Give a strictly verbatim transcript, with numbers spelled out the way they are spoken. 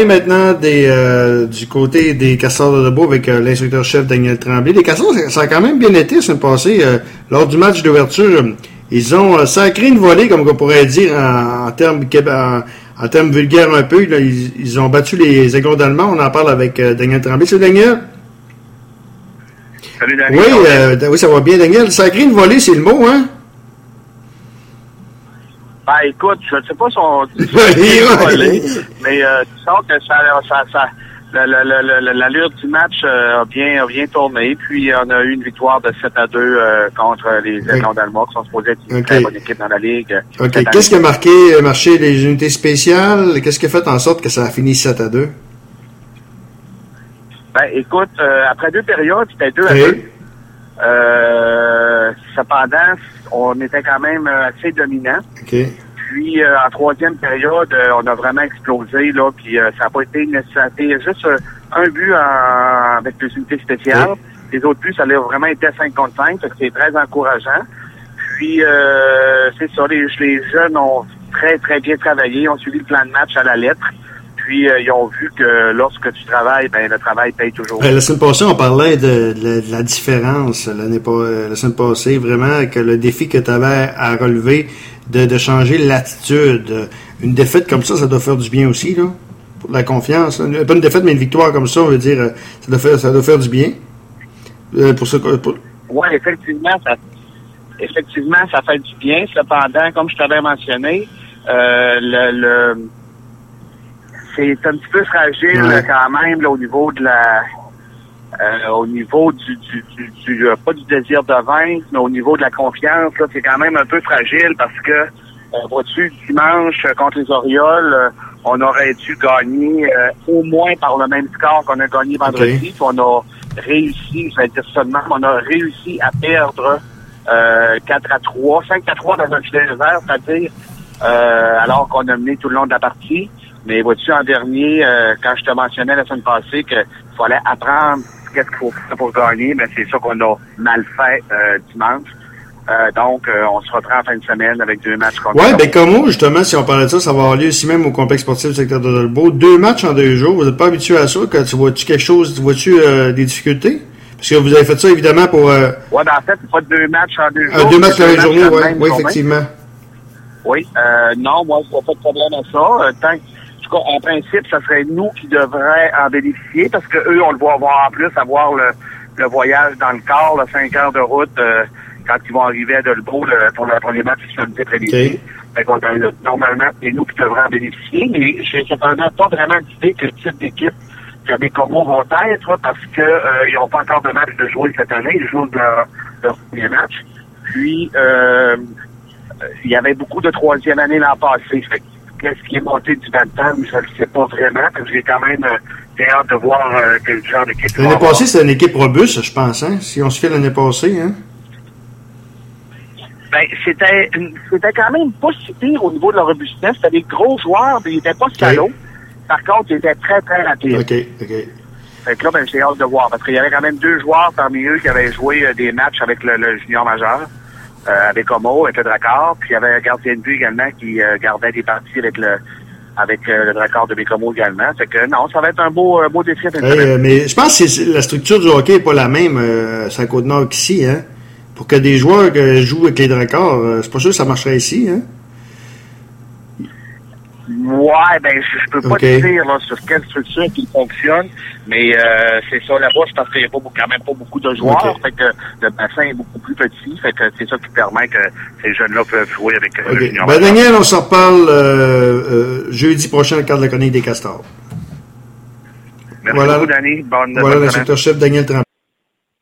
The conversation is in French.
Maintenant, des, euh, du côté des Castors de Debout avec euh, l'instructeur-chef Daniel Tremblay. Les Castors, ça, ça a quand même bien été la semaine passée. Euh, lors du match d'ouverture, euh, ils ont euh, sacré une volée, comme on pourrait dire, en, en termes en, en termes vulgaires un peu. Là, ils, ils ont battu les Aiglons d'Allemand. On en parle avec euh, Daniel Tremblay. Salut, Daniel. Salut, Daniel. Oui, euh, oui, ça va bien, Daniel. Sacré une volée, c'est le mot, hein? Ben, écoute, je ne sais pas si on dit volé, mais euh, tu sens que ça, ça, ça l'allure du match euh, a bien a bien tourné. Puis, on a eu une victoire de sept à deux euh, contre les Aiglons d'Allemand, qui sont supposés être une okay. très bonne équipe dans la Ligue. OK. Qu'est-ce qui a marqué, marché les unités spéciales? Qu'est-ce qui a fait en sorte que ça a fini sept à deux? Ben, écoute, euh, après deux périodes, c'était deux à deux. Euh, cependant, on était quand même assez dominant. Okay. Puis, euh, en troisième période, euh, on a vraiment explosé, là, puis euh, ça n'a pas été nécessaire. Juste euh, un but en, avec les unités spéciales. Okay. Les autres buts, ça a vraiment été cinq contre cinq, donc c'est très encourageant. Puis, euh, c'est ça, les, les jeunes ont très, très bien travaillé, ont suivi le plan de match à la lettre. Puis, euh, ils ont vu que lorsque tu travailles, ben le travail paye toujours. Ben, la semaine passée, on parlait de, de, de la différence. L'année pas, la semaine passée, vraiment, que le défi que tu avais à relever, de, de changer l'attitude. Une défaite comme ça, ça doit faire du bien aussi, là, pour la confiance. Là. Pas une défaite, mais une victoire comme ça, on veut dire, ça doit faire, ça doit faire du bien. Euh, pour ça, pour... Oui, effectivement, ça, effectivement, ça fait du bien. Cependant, comme je t'avais mentionné, euh, le... le c'est un petit peu fragile ouais. quand même là, au niveau de la euh, au niveau du, du, du, du euh, pas du désir de vaincre, mais au niveau de la confiance, là, c'est quand même un peu fragile parce que euh, vois-tu, dimanche euh, contre les Orioles, euh, on aurait dû gagner euh, au moins par le même score qu'on a gagné vendredi. Okay. Puis on a réussi, je vais dire seulement, on a réussi à perdre euh, quatre à trois, cinq à trois dans un filet vert, c'est-à-dire euh, alors qu'on a mené tout le long de la partie. Mais vois-tu, en dernier, euh, quand je te mentionnais la semaine passée qu'il fallait apprendre qu'est-ce qu'il faut faire pour gagner, mais c'est ça qu'on a mal fait euh, dimanche. Euh, donc, euh, on se reprend en fin de semaine avec deux matchs contre Oui, ben comme moi, justement, si on parlait de ça, ça va avoir lieu ici même au complexe sportif du secteur de Dolbeau. Deux matchs en deux jours, vous n'êtes pas habitué à ça? Quand tu vois-tu quelque chose, vois-tu euh, des difficultés? Parce que vous avez fait ça, évidemment, pour... Euh... Oui, ben en fait, c'est pas deux matchs en deux jours. Euh, deux matchs en deux journées, oui, oui, effectivement. Oui, euh, non, moi, je vois pas de problème à ça. Euh, tant que en principe, ça serait nous qui devrions en bénéficier parce que eux, on le voit voir en plus, avoir le, le voyage dans le corps, le cinq heures de route, euh, quand ils vont arriver à Dolbeau le, pour le premier match qui se fait prévisé. Fait qu'on a, normalement, c'est nous qui devrions en bénéficier, mais j'ai cependant pas vraiment d'idée que le type d'équipe que les Comos vont être parce que euh, ils n'ont pas encore de match de jouer cette année, ils jouent leur, leur premier match. Puis, euh, il y avait beaucoup de troisième année l'an passé. Fait qu'est-ce qui est monté du Bantam, je ne sais pas vraiment, parce que j'ai quand même euh, hâte de voir euh, quel genre d'équipe. L'année passée, c'était une équipe robuste, je pense, hein? Si on se fait l'année passée, hein? Ben, c'était c'était quand même pas si pire au niveau de la robustesse. C'était des gros joueurs, mais ils n'étaient pas salauds. Okay. Par contre, ils étaient très, très rapides. OK, OK. Fait que là, ben, j'ai hâte de voir, parce qu'il y avait quand même deux joueurs parmi eux qui avaient joué euh, des matchs avec le, le junior majeur. Euh, avec Homo, avec le Dracard, puis il y avait un gardien de but également qui euh, gardait des parties avec le avec euh, le Dracard de Bécomo également. Fait que non, ça va être un beau euh, beau défi. Hey, euh, mais je pense que c'est, la structure du hockey n'est pas la même euh, sur la Côte-Nord qu'ici, hein. Pour que des joueurs euh, jouent avec les Dracards, euh, c'est pas sûr que ça marcherait ici, hein. Ouais, ben je, je peux pas okay. te dire là, sur quelle structure qui fonctionne, mais euh, c'est ça là-bas, c'est parce qu'il n'y a pas, quand même pas beaucoup de joueurs, okay. Fait que le bassin est beaucoup plus petit, fait que c'est ça qui permet que ces jeunes-là peuvent jouer avec okay. le junior. Ben Daniel, on s'en reparle euh, euh, jeudi prochain au cadre de la chronique des Castors. Merci voilà, beaucoup, Danny. Bonne, voilà bonne l'instructeur-chef Daniel Tremblay.